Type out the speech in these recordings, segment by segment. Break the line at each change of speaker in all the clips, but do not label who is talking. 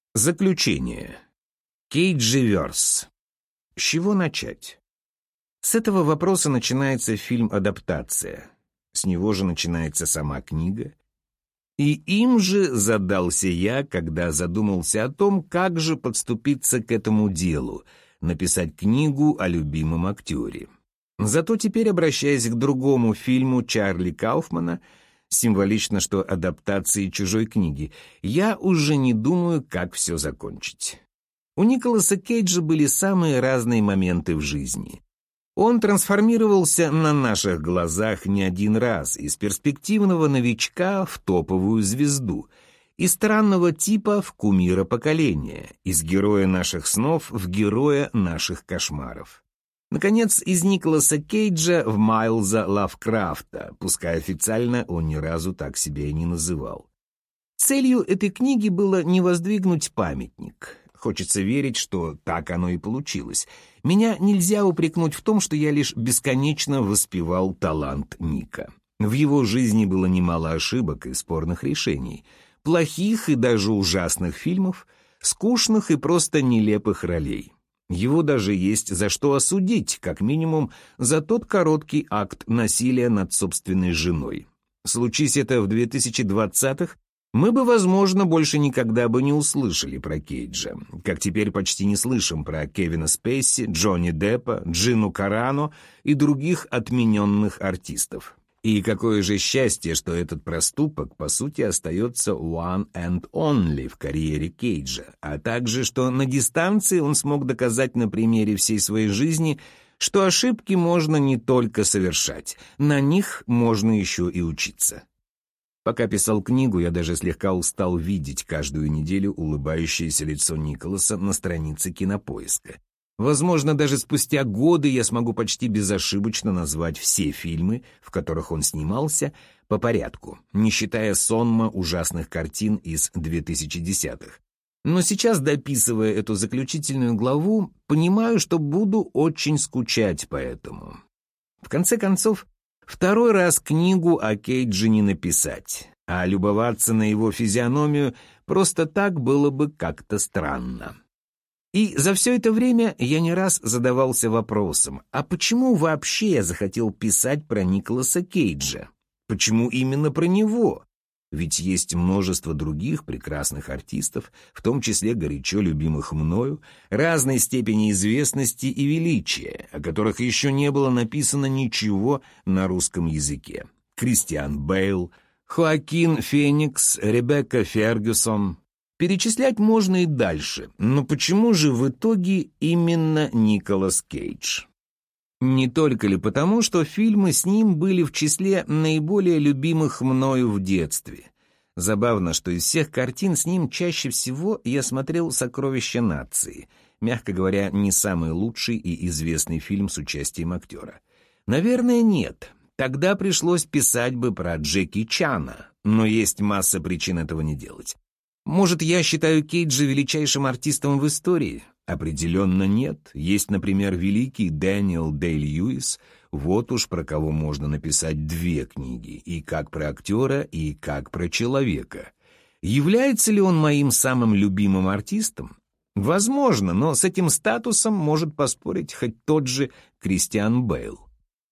Заключение. Кейдживерс. С чего начать? С этого вопроса начинается фильм-адаптация. С него же начинается сама книга. И им же задался я, когда задумался о том, как же подступиться к этому делу, написать книгу о любимом актере. Зато теперь, обращаясь к другому фильму Чарли Кауфмана, символично, что адаптации чужой книги, я уже не думаю, как все закончить. У Николаса Кейджа были самые разные моменты в жизни. Он трансформировался на наших глазах не один раз из перспективного новичка в топовую звезду, из странного типа в кумира поколения, из героя наших снов в героя наших кошмаров. Наконец, из Николаса Кейджа в Майлза Лавкрафта, пускай официально он ни разу так себя и не называл. Целью этой книги было не воздвигнуть памятник. Хочется верить, что так оно и получилось. Меня нельзя упрекнуть в том, что я лишь бесконечно воспевал талант Ника. В его жизни было немало ошибок и спорных решений, плохих и даже ужасных фильмов, скучных и просто нелепых ролей. Его даже есть за что осудить, как минимум, за тот короткий акт насилия над собственной женой. Случись это в 2020-х, мы бы, возможно, больше никогда бы не услышали про Кейджа, как теперь почти не слышим про Кевина Спейси, Джонни Деппа, Джину Карано и других отмененных артистов. И какое же счастье, что этот проступок, по сути, остается one and only в карьере Кейджа, а также, что на дистанции он смог доказать на примере всей своей жизни, что ошибки можно не только совершать, на них можно еще и учиться. Пока писал книгу, я даже слегка устал видеть каждую неделю улыбающееся лицо Николаса на странице Кинопоиска. Возможно, даже спустя годы я смогу почти безошибочно назвать все фильмы, в которых он снимался, по порядку, не считая сонма ужасных картин из 2010-х. Но сейчас, дописывая эту заключительную главу, понимаю, что буду очень скучать по этому. В конце концов, второй раз книгу о Кейдже не написать, а любоваться на его физиономию просто так было бы как-то странно. И за все это время я не раз задавался вопросом, а почему вообще я захотел писать про Николаса Кейджа? Почему именно про него? Ведь есть множество других прекрасных артистов, в том числе горячо любимых мною, разной степени известности и величия, о которых еще не было написано ничего на русском языке. Кристиан Бейл, Хоакин Феникс, Ребекка Фергюсон. Перечислять можно и дальше, но почему же в итоге именно Николас Кейдж? Не только ли потому, что фильмы с ним были в числе наиболее любимых мною в детстве? Забавно, что из всех картин с ним чаще всего я смотрел «Сокровища нации», мягко говоря, не самый лучший и известный фильм с участием актера. Наверное, нет. Тогда пришлось писать бы про Джеки Чана, но есть масса причин этого не делать. Может, я считаю Кейджа величайшим артистом в истории? Определенно нет. Есть, например, великий Дэниел Дэй-Льюис. Вот уж про кого можно написать две книги, и как про актера, и как про человека. Является ли он моим самым любимым артистом? Возможно, но с этим статусом может поспорить хоть тот же Кристиан Бейл.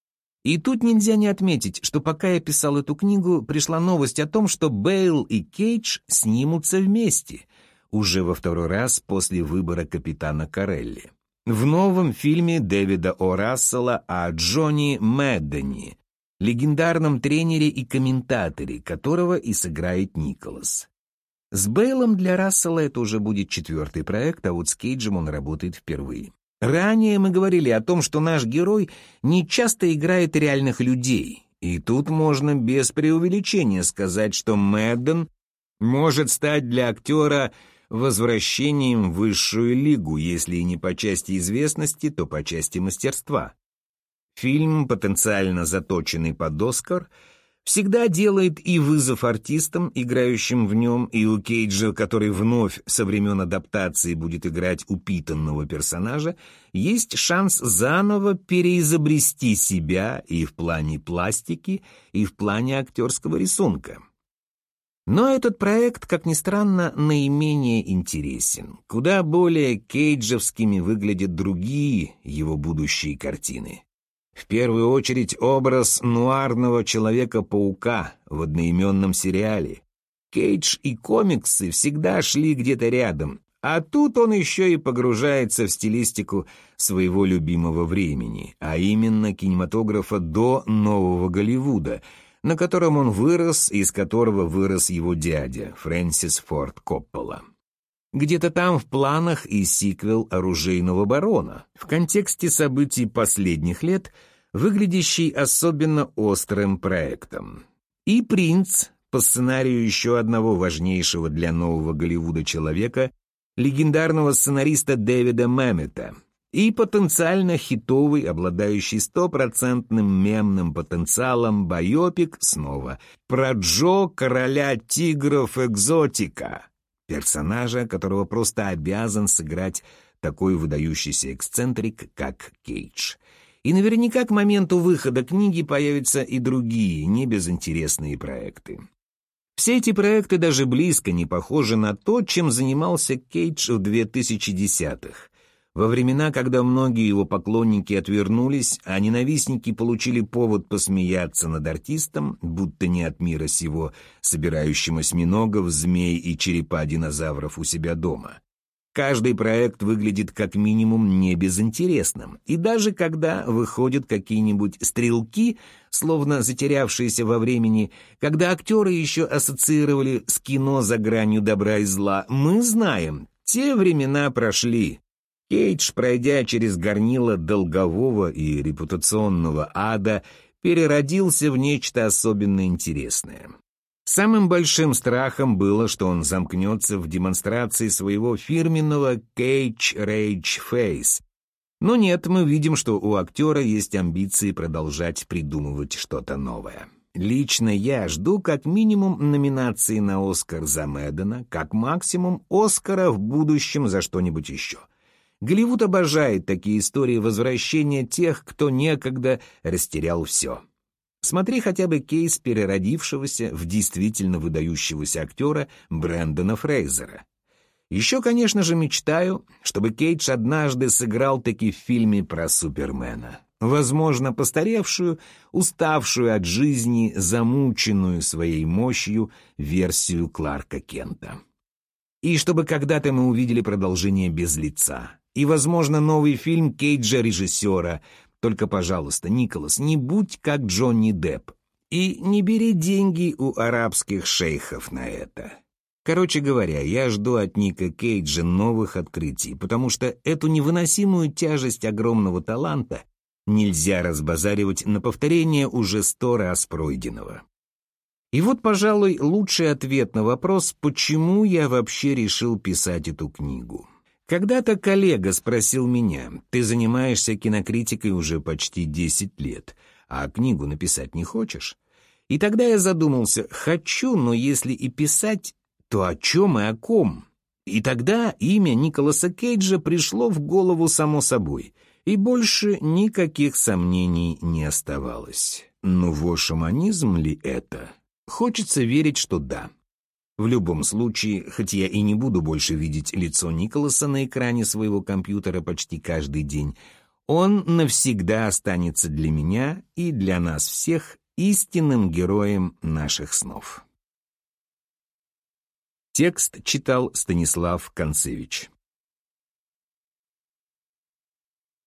И тут нельзя не отметить, что пока я писал эту книгу, пришла новость о том, что Бейл и Кейдж снимутся вместе, уже во второй раз после выбора капитана Корелли. В новом фильме Дэвида О. Рассела о Джонни Мэддени, легендарном тренере и комментаторе, которого и сыграет Николас. С Бейлом для Рассела это уже будет четвертый проект, а вот с Кейджем он работает впервые. Ранее мы говорили о том, что наш герой не часто играет реальных людей, и тут можно без преувеличения сказать, что Мэдден может стать для актера возвращением в высшую лигу, если и не по части известности, то по части мастерства. Фильм, потенциально заточенный под «Оскар», всегда делает и вызов артистам, играющим в нем, и у Кейджа, который вновь со времен адаптации будет играть упитанного персонажа, есть шанс заново переизобрести себя и в плане пластики, и в плане актерского рисунка. Но этот проект, как ни странно, наименее интересен. Куда более кейджевскими выглядят другие его будущие картины. В первую очередь образ нуарного Человека-паука в одноименном сериале. Кейдж и комиксы всегда шли где-то рядом, а тут он еще и погружается в стилистику своего любимого времени, а именно кинематографа до нового Голливуда, на котором он вырос и из которого вырос его дядя, Фрэнсис Форд Коппола. Где-то там в планах и сиквел «Оружейного барона», в контексте событий последних лет, выглядящий особенно острым проектом. И «Принц», по сценарию еще одного важнейшего для нового Голливуда человека, легендарного сценариста Дэвида Мэммета, и потенциально хитовый, обладающий стопроцентным мемным потенциалом байопик снова про Джо, короля тигров экзотика, персонажа, которого просто обязан сыграть такой выдающийся эксцентрик, как Кейдж. И наверняка к моменту выхода книги появятся и другие, небезынтересные проекты. Все эти проекты даже близко не похожи на то, чем занимался Кейдж в 2010-х. Во времена, когда многие его поклонники отвернулись, а ненавистники получили повод посмеяться над артистом, будто не от мира сего, собирающим осьминогов, змей и черепа динозавров у себя дома. Каждый проект выглядит как минимум не безинтересным, и даже когда выходят какие-нибудь стрелки, словно затерявшиеся во времени, когда актеры еще ассоциировали с кино за гранью добра и зла, мы знаем, те времена прошли. Кейдж, пройдя через горнило долгового и репутационного ада, переродился в нечто особенно интересное. Самым большим страхом было, что он замкнется в демонстрации своего фирменного Кейдж Рейдж Фейс. Но нет, мы видим, что у актера есть амбиции продолжать придумывать что-то новое. Лично я жду как минимум номинации на Оскар за Мэддена, как максимум Оскара в будущем за что-нибудь еще. Голливуд обожает такие истории возвращения тех, кто некогда растерял все. Смотри хотя бы кейс переродившегося в действительно выдающегося актера Брэндона Фрейзера. Еще, конечно же, мечтаю, чтобы Кейдж однажды сыграл-таки в фильме про Супермена. Возможно, постаревшую, уставшую от жизни, замученную своей мощью версию Кларка Кента. И чтобы когда-то мы увидели продолжение «Без лица». И, возможно, новый фильм Кейджа-режиссера. Только, пожалуйста, Николас, не будь как Джонни Депп. И не бери деньги у арабских шейхов на это. Короче говоря, я жду от Ника Кейджа новых открытий, потому что эту невыносимую тяжесть огромного таланта нельзя разбазаривать на повторение уже 100 раз пройденного. И вот, пожалуй, лучший ответ на вопрос, почему я вообще решил писать эту книгу. Когда-то коллега спросил меня: «Ты занимаешься кинокритикой уже почти 10 лет, а книгу написать не хочешь?» И тогда я задумался: хочу, но если и писать, то о чем и о ком? И тогда имя Николаса Кейджа пришло в голову само собой, и больше никаких сомнений не оставалось. Но вошаманизм ли это? Хочется верить, что да. В любом случае, хоть я и не буду больше видеть лицо Николаса на экране своего компьютера почти каждый день, он навсегда останется для меня и для нас всех истинным героем наших снов. Текст читал Станислав Концевич.